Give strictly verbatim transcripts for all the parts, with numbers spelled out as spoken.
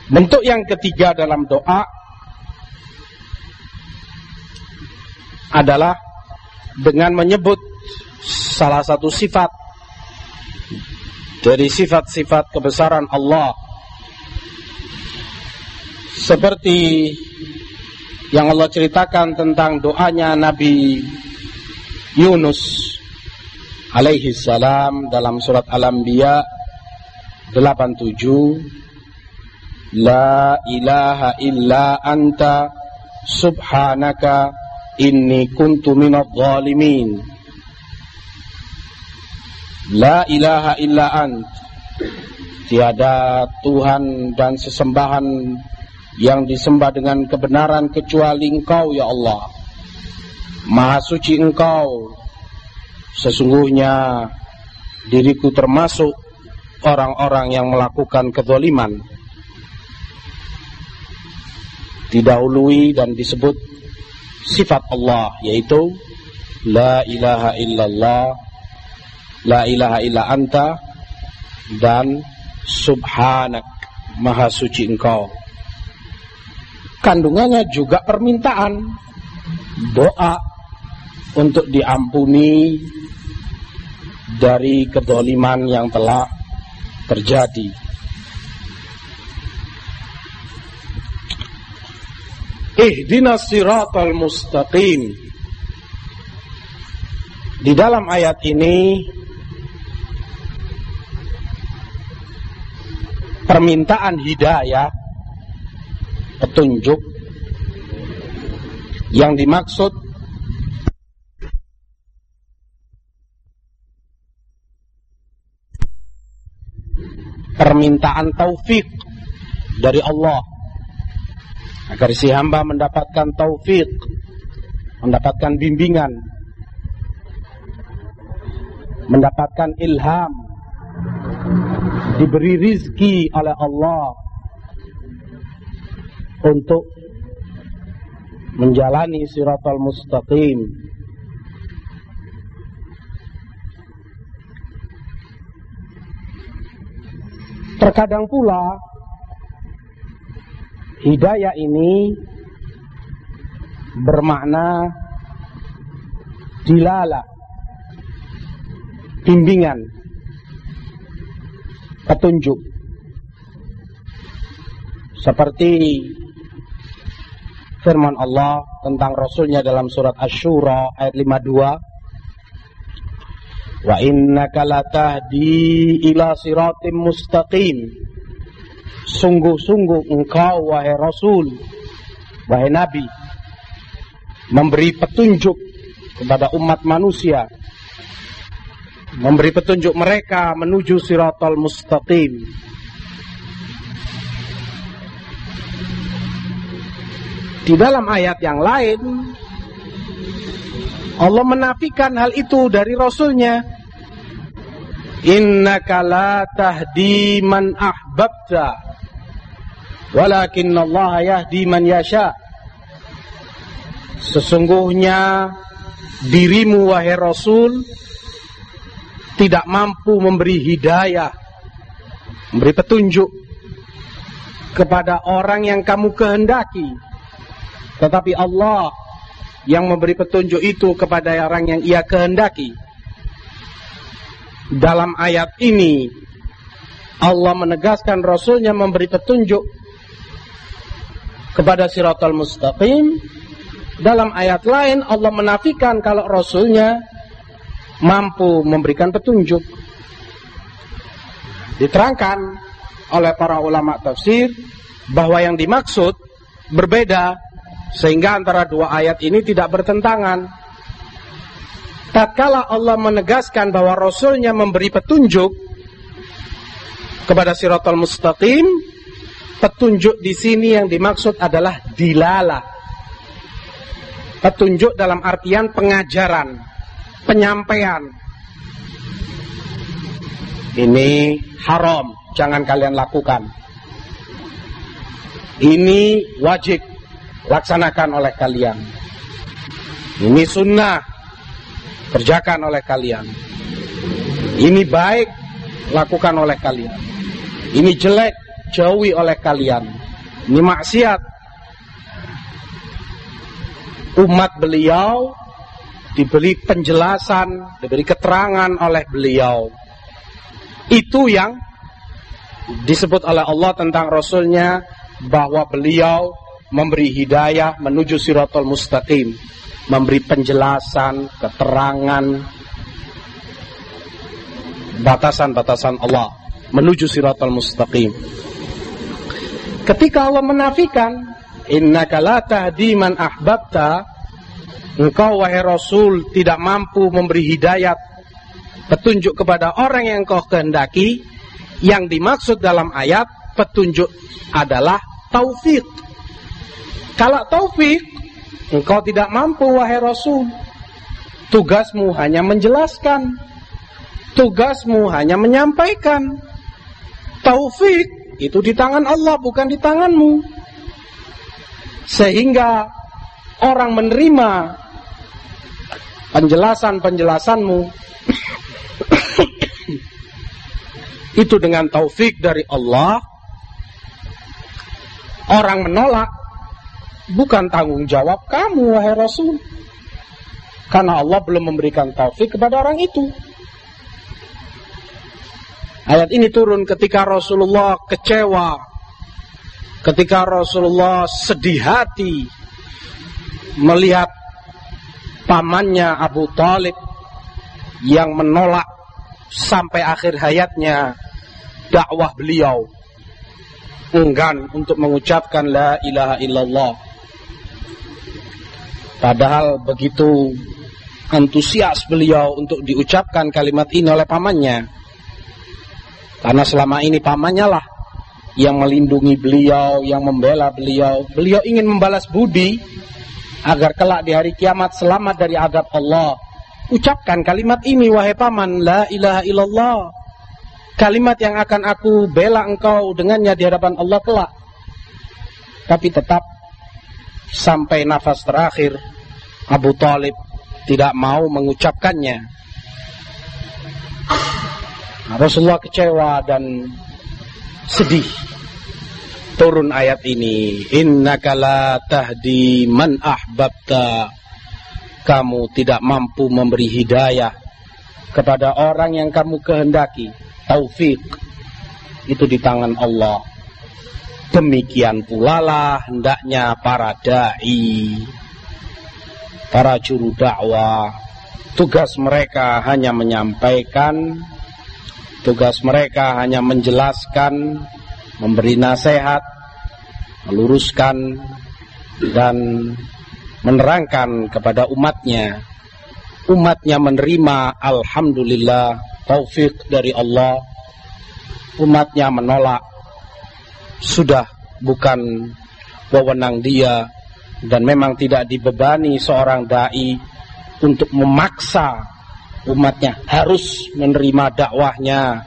Bentuk yang ketiga dalam doa adalah dengan menyebut salah satu sifat dari sifat-sifat kebesaran Allah, seperti yang Allah ceritakan tentang doanya Nabi Yunus alaihi salam dalam surat Al-Anbiya delapan puluh tujuh, La ilaha illa anta subhanaka inni kuntu minadh dhalimin. La ilaha illa ant, tiada Tuhan dan sesembahan yang disembah dengan kebenaran kecuali Engkau ya Allah. Maha suci Engkau, sesungguhnya diriku termasuk orang-orang yang melakukan kezaliman. Didahului dan disebut sifat Allah, yaitu La ilaha illallah, La ilaha illa anta, dan subhanak, maha suci Engkau. Kandungannya juga permintaan, doa untuk diampuni dari kedzaliman yang telah terjadi. Ihdinas siratal mustaqim. Di dalam ayat ini permintaan hidayah, petunjuk, yang dimaksud permintaan taufik dari Allah agar si hamba mendapatkan taufik, mendapatkan bimbingan, mendapatkan ilham, diberi rizki oleh Allah untuk menjalani siratal mustaqim. Terkadang pula hidayah ini bermakna dilalah, bimbingan, petunjuk, seperti firman Allah tentang Rasulnya dalam surat Asy-Syura ayat lima puluh dua, wa innaka latahdi ila siratim mustaqim. Sungguh-sungguh engkau wahai Rasul, wahai Nabi, memberi petunjuk kepada umat manusia, memberi petunjuk mereka menuju siratal mustaqim. Di dalam ayat yang lain Allah menafikan hal itu dari Rasulnya. Innaka la tahdi man ahbabta walakinnallaha yahdi man yasha. Sesungguhnya dirimu wahai Rasul tidak mampu memberi hidayah, memberi petunjuk kepada orang yang kamu kehendaki, tetapi Allah yang memberi petunjuk itu kepada orang yang Ia kehendaki. Dalam ayat ini Allah menegaskan Rasulnya memberi petunjuk kepada siratal mustaqim. Dalam ayat lain Allah menafikan kalau Rasulnya mampu memberikan petunjuk. Diterangkan oleh para ulama tafsir bahwa yang dimaksud berbeda, sehingga antara dua ayat ini tidak bertentangan. Tatkala Allah menegaskan bahwa Rasulnya memberi petunjuk kepada siratal mustaqim, petunjuk di sini yang dimaksud adalah dilalah. Petunjuk dalam artian pengajaran, penyampaian. Ini haram, jangan kalian lakukan. Ini wajib, laksanakan oleh kalian. Ini sunnah, kerjakan oleh kalian. Ini baik, lakukan oleh kalian. Ini jelek, jauhi oleh kalian. Ini maksiat. Umat beliau diberi penjelasan, diberi keterangan oleh beliau. Itu yang disebut oleh Allah tentang Rasulnya, bahwa beliau memberi hidayah menuju Shiratal Mustaqim, memberi penjelasan, keterangan, batasan-batasan Allah menuju Shiratal Mustaqim. Ketika Allah menafikan, innaka la tahdi man ahbabta, engkau wahai Rasul tidak mampu memberi hidayat, petunjuk kepada orang yang engkau kehendaki. Yang dimaksud dalam ayat petunjuk adalah taufik. Kalau taufik, engkau tidak mampu wahai Rasul. Tugasmu hanya menjelaskan, tugasmu hanya menyampaikan. Taufik itu di tangan Allah, bukan di tanganmu. Sehingga orang menerima penjelasan-penjelasanmu itu dengan taufik dari Allah. Orang menolak bukan tanggung jawab kamu wahai Rasul, karena Allah belum memberikan taufik kepada orang itu. Ayat ini turun ketika Rasulullah kecewa, ketika Rasulullah sedih hati melihat pamannya Abu Thalib yang menolak sampai akhir hayatnya dakwah beliau, enggan untuk mengucapkan la ilaha illallah. Padahal begitu antusias beliau untuk diucapkan kalimat ini oleh pamannya, karena selama ini pamannya lah yang melindungi beliau, yang membela beliau. Beliau ingin membalas budi agar kelak di hari kiamat selamat dari azab Allah. Ucapkan kalimat ini wahai paman, la ilaha illallah, kalimat yang akan aku bela engkau dengannya di hadapan Allah kelak. Tapi tetap sampai nafas terakhir Abu Thalib tidak mau mengucapkannya. Nah, Rasulullah kecewa dan sedih. Turun ayat ini, innaka la tahdi man ahbabta, kamu tidak mampu memberi hidayah kepada orang yang kamu kehendaki. Taufik itu di tangan Allah. Demikian pula lah hendaknya para da'i, para juru dakwah. Tugas mereka hanya menyampaikan, tugas mereka hanya menjelaskan, memberi nasihat, meluruskan, dan menerangkan kepada umatnya. Umatnya menerima, alhamdulillah, taufik dari Allah. Umatnya menolak, sudah bukan wewenang dia, dan memang tidak dibebani seorang dai untuk memaksa umatnya harus menerima dakwahnya,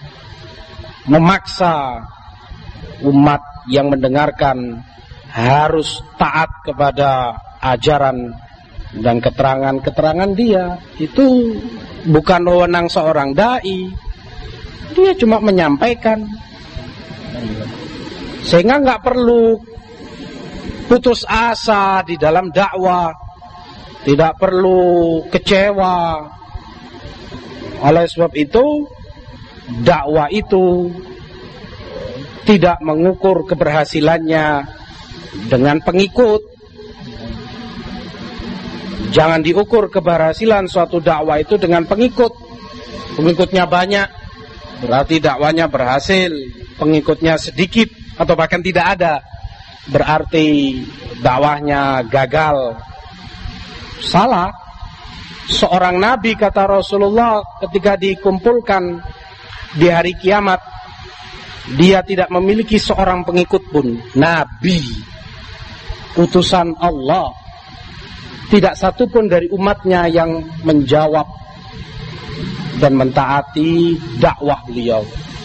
memaksa umat yang mendengarkan harus taat kepada ajaran dan keterangan-keterangan dia. Itu bukan wewenang seorang dai. Dia cuma menyampaikan, sehingga nggak perlu putus asa di dalam dakwah, tidak perlu kecewa. Oleh sebab itu, dakwah itu tidak mengukur keberhasilannya dengan pengikut. Jangan diukur keberhasilan suatu dakwah itu dengan pengikut. Pengikutnya banyak, berarti dakwahnya berhasil. Pengikutnya sedikit atau bahkan tidak ada, berarti dakwahnya gagal. Salah. Seorang nabi, kata Rasulullah, ketika dikumpulkan di hari kiamat, dia tidak memiliki seorang pengikut pun. Nabi, utusan Allah, tidak satu pun dari umatnya yang menjawab dan mentaati dakwah beliau.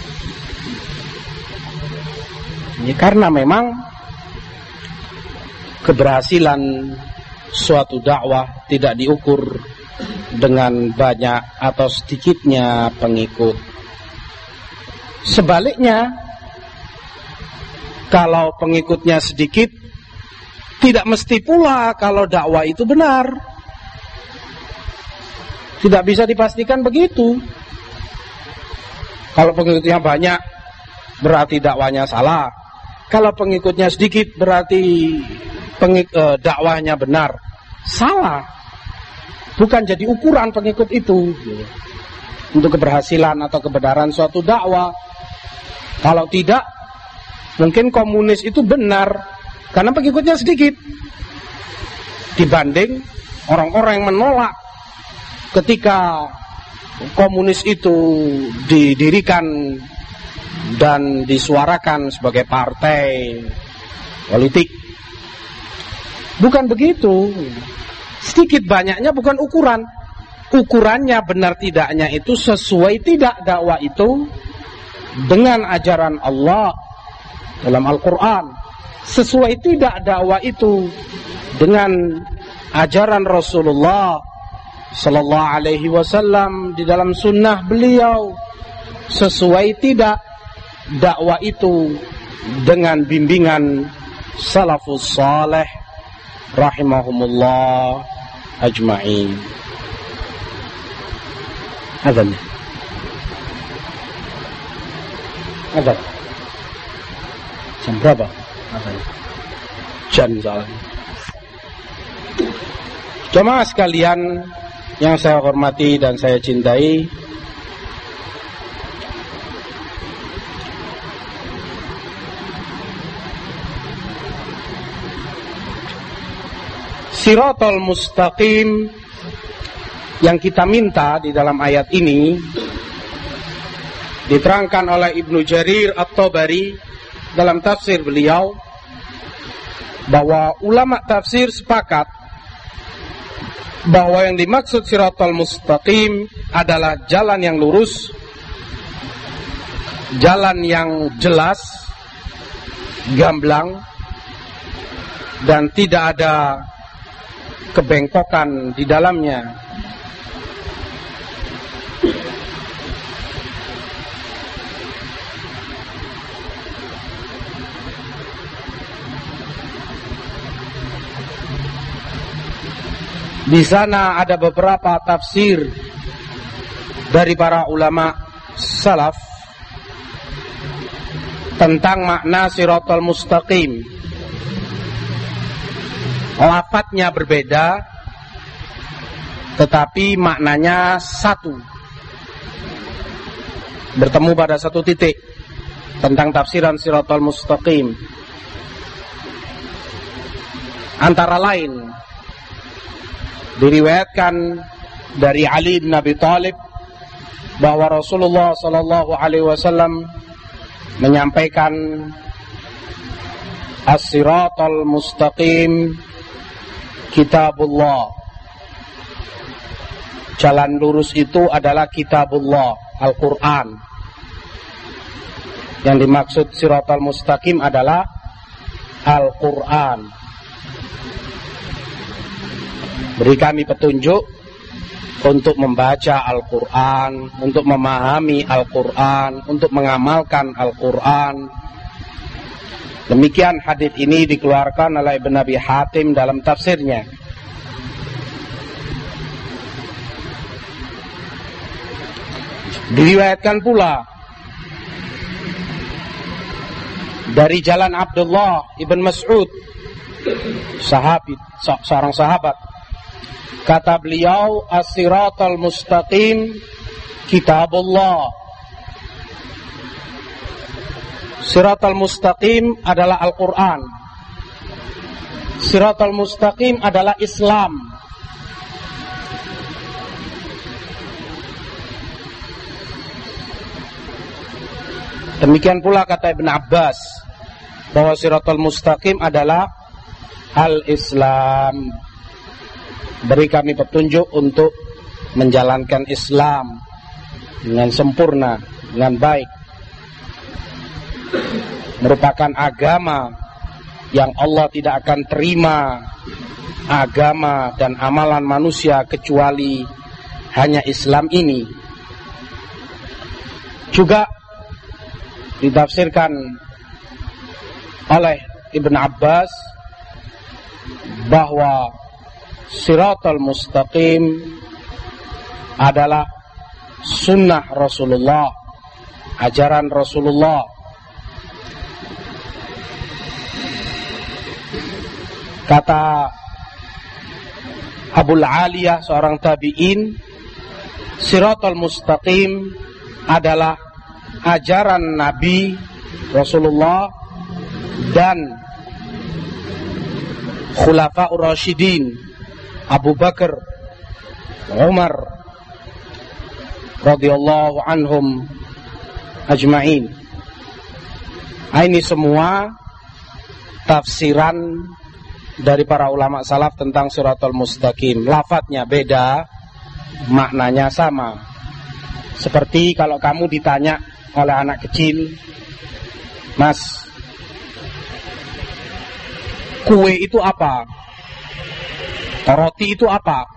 Ini karena memang keberhasilan suatu dakwah tidak diukur dengan banyak atau sedikitnya pengikut. Sebaliknya, kalau pengikutnya sedikit, tidak mesti pula kalau dakwah itu benar. Tidak bisa dipastikan begitu. Kalau pengikutnya banyak, berarti dakwahnya salah. Kalau pengikutnya sedikit, berarti pengik, eh, dakwahnya benar. Salah. Bukan jadi ukuran pengikut itu untuk keberhasilan atau kebenaran suatu dakwah. Kalau tidak, mungkin komunis itu benar karena pengikutnya sedikit dibanding orang-orang yang menolak ketika komunis itu didirikan dan disuarakan sebagai partai politik. Bukan begitu. Sedikit banyaknya bukan ukuran. Ukurannya benar tidaknya itu sesuai tidak dakwah itu dengan ajaran Allah dalam Al-Quran. Sesuai tidak dakwah itu dengan ajaran Rasulullah Sallallahu Alaihi Wasallam di dalam sunnah beliau. Sesuai tidak dakwah itu dengan bimbingan salafus saleh rahimahumullah ajma'in. Adhan. Adhan. Jam berapa? Adhan. Jam soalnya. Jemaah sekalian yang saya hormati dan saya cintai, Siratal mustaqim yang kita minta di dalam ayat ini diterangkan oleh Ibnu Jarir At-Tabari dalam tafsir beliau, bahwa ulama tafsir sepakat bahwa yang dimaksud siratal mustaqim adalah jalan yang lurus, jalan yang jelas, gamblang, dan tidak ada kebengkokan di dalamnya. Di sana ada beberapa tafsir dari para ulama salaf tentang makna siratal mustaqim. Lafadznya berbeda, tetapi maknanya satu, bertemu pada satu titik tentang tafsiran siratal mustaqim. Antara lain diriwayatkan dari Ali bin Abi Thalib bahwa Rasulullah sallallahu alaihi wasallam menyampaikan as-siratal mustaqim kitabullah. Jalan lurus itu adalah kitabullah, Al-Quran. Yang dimaksud siratal mustaqim adalah Al-Quran. Beri kami petunjuk untuk membaca Al-Quran, untuk memahami Al-Quran, untuk mengamalkan Al-Quran. Demikian hadis ini dikeluarkan oleh Ibn Abi Hatim dalam tafsirnya. Diriwayatkan pula dari jalan Abdullah ibn Mas'ud, sahabat, seorang sahabat. Kata beliau, as-siratal mustaqim kitabullah. Siratal mustaqim adalah Al-Quran. Siratal mustaqim adalah Islam. Demikian pula kata Ibn Abbas, bahwa siratal mustaqim adalah Al-Islam. Beri kami petunjuk untuk menjalankan Islam dengan sempurna, dengan baik. Merupakan agama yang Allah tidak akan terima agama dan amalan manusia kecuali hanya Islam ini. Juga ditafsirkan oleh Ibn Abbas bahwa Siratal Mustaqim adalah sunnah Rasulullah, ajaran Rasulullah. Kata Abul Aliyah, seorang tabi'in, Siratal Mustaqim adalah ajaran Nabi Rasulullah dan Khulafaur Rasyidin Abu Bakar, Umar radhiyallahu anhum ajma'in. Ini semua tafsiran dari para ulama salaf tentang Siratal Mustaqim. Lafadznya beda, maknanya sama. Seperti kalau kamu ditanya oleh anak kecil, Mas, kue itu apa? Roti itu apa?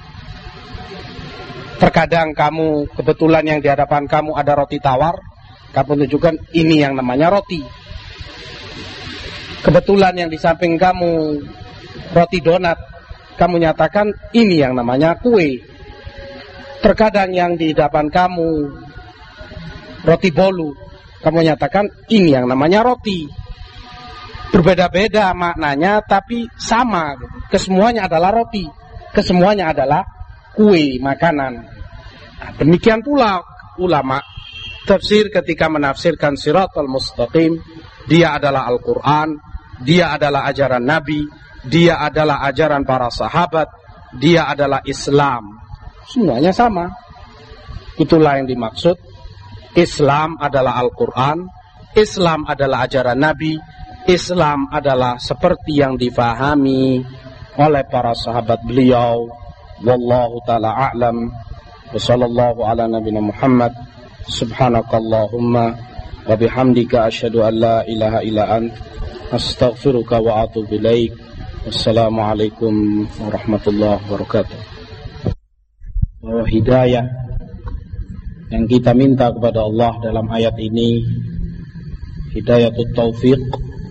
Terkadang kamu, kebetulan yang di hadapan kamu ada roti tawar, kamu tunjukkan ini yang namanya roti. Kebetulan yang di samping kamu roti donat, kamu nyatakan ini yang namanya kue. Terkadang yang di depan kamu roti bolu, kamu nyatakan ini yang namanya roti. Berbeda-beda maknanya tapi sama. Kesemuanya adalah roti, kesemuanya adalah kue, makanan. Nah, demikian pula ulama tafsir ketika menafsirkan Siratal Mustaqim, dia adalah Al-Quran, dia adalah ajaran Nabi, dia adalah ajaran para sahabat, dia adalah Islam. Semuanya sama. Itulah yang dimaksud. Islam adalah Al-Quran, Islam adalah ajaran Nabi, Islam adalah seperti yang difahami oleh para sahabat beliau. Wallahu ta'ala a'lam. Wa sallallahu ala nabina Muhammad. Subhanakallahumma wa bihamdika asyhadu an la ilaha illa ant, astaghfiruka wa atubu ilaik. Wassalamualaikum warahmatullahi wabarakatuh. Bahwa hidayah yang kita minta kepada Allah dalam ayat ini, hidayatut taufiq,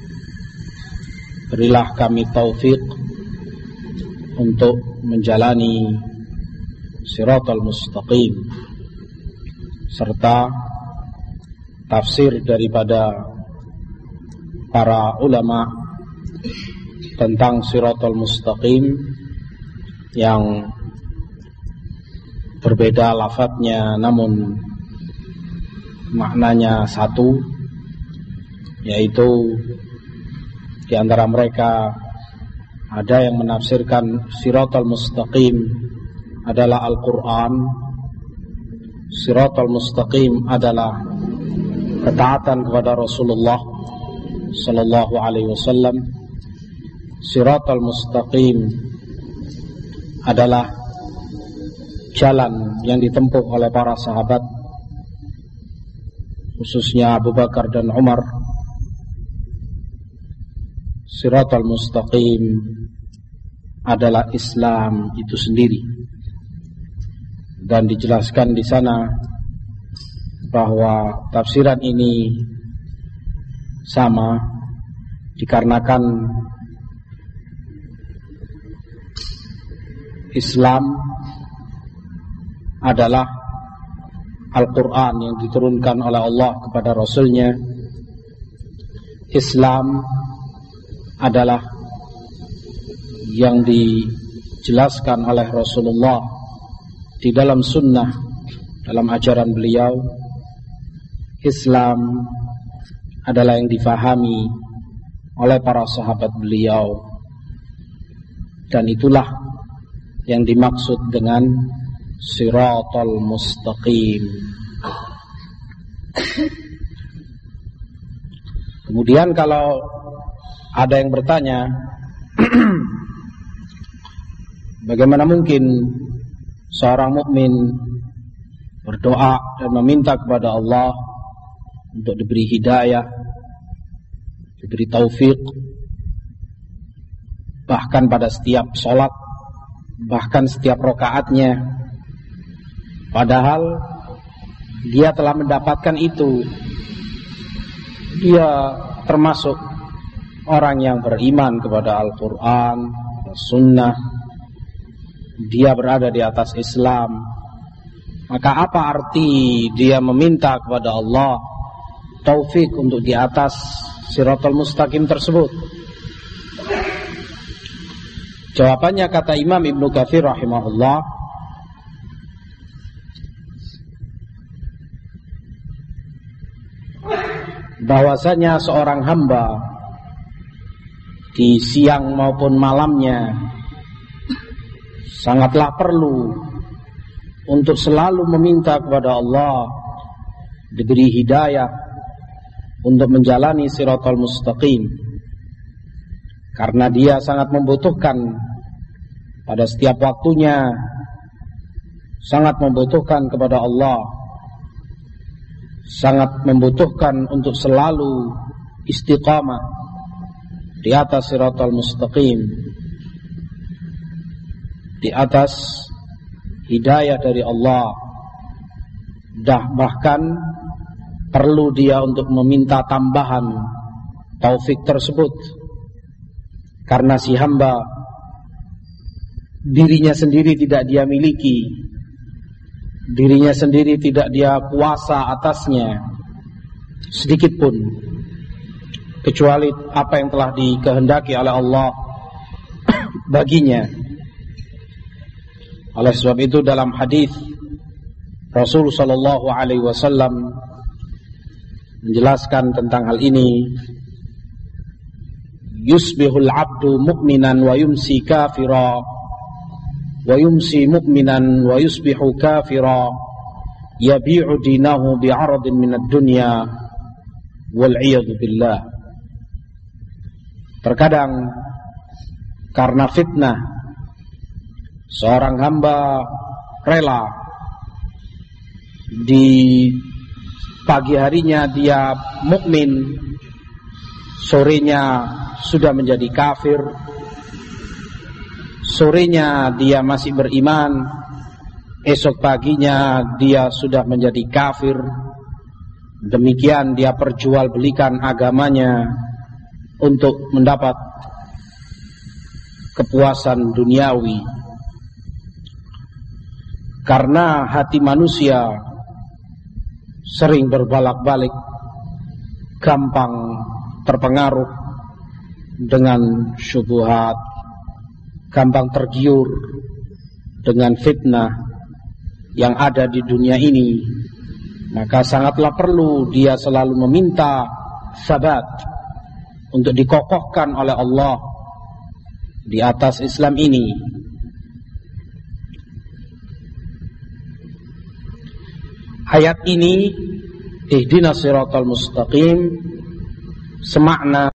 berilah kami taufik untuk menjalani Siratal Mustaqim, serta tafsir daripada para ulama tentang Siratal Mustaqim yang berbeda lafadznya namun maknanya satu, yaitu di antara mereka ada yang menafsirkan Siratal Mustaqim adalah Al-Quran, Siratal Mustaqim adalah ketaatan kepada Rasulullah sallallahu alaihi wasallam, Siratal Mustaqim adalah jalan yang ditempuh oleh para sahabat, khususnya Abu Bakar dan Umar. Siratal Mustaqim adalah Islam itu sendiri, dan dijelaskan di sana bahwa tafsiran ini sama dikarenakan Islam adalah Al-Quran yang diturunkan oleh Allah kepada Rasulnya. Islam adalah yang dijelaskan oleh Rasulullah di dalam sunnah, dalam ajaran beliau. Islam adalah yang difahami oleh para sahabat beliau, dan itulah yang dimaksud dengan Siratal Mustaqim. Kemudian kalau ada yang bertanya, bagaimana mungkin seorang mukmin berdoa dan meminta kepada Allah untuk diberi hidayah, diberi taufik, bahkan pada setiap sholat, bahkan setiap rakaatnya, padahal dia telah mendapatkan itu. Dia termasuk orang yang beriman kepada Al-Quran, Sunnah, dia berada di atas Islam, maka apa arti dia meminta kepada Allah taufik untuk di atas Shiratal Mustaqim tersebut? Jawabannya kata Imam Ibnu Katsir rahimahullah, bahwasanya seorang hamba di siang maupun malamnya sangatlah perlu untuk selalu meminta kepada Allah diberi hidayah untuk menjalani Shiratal Mustaqim, karena dia sangat membutuhkan pada setiap waktunya, sangat membutuhkan kepada Allah, sangat membutuhkan untuk selalu istiqamah di atas Shiratal Mustaqim, di atas hidayah dari Allah. Dah bahkan perlu dia untuk meminta tambahan taufik tersebut, karena si hamba dirinya sendiri tidak dia miliki, dirinya sendiri tidak dia kuasa atasnya sedikit pun, kecuali apa yang telah dikehendaki oleh Allah baginya. Oleh sebab itu dalam hadis Rasul sallallahu alaihi wasallam menjelaskan tentang hal ini, yusbihul abdu mu'minan wa yumsi kafira wa yumsi mu'minan wa yusbihu kafira yabi'u dinahu bi'aradin minad dunya wal iyadu billah. Terkadang karena fitnah, seorang hamba rela di pagi harinya dia mukmin, sorenya sudah menjadi kafir, sorenya dia masih beriman, esok paginya dia sudah menjadi kafir. Demikian dia perjualbelikan agamanya untuk mendapat kepuasan duniawi. Karena hati manusia sering berbalak-balik, gampang terpengaruh dengan syubhat, gampang tergiur dengan fitnah yang ada di dunia ini, maka sangatlah perlu dia selalu meminta sabat untuk dikokohkan oleh Allah di atas Islam ini. Ayat ini, ihdinas siratal mustaqim, semakna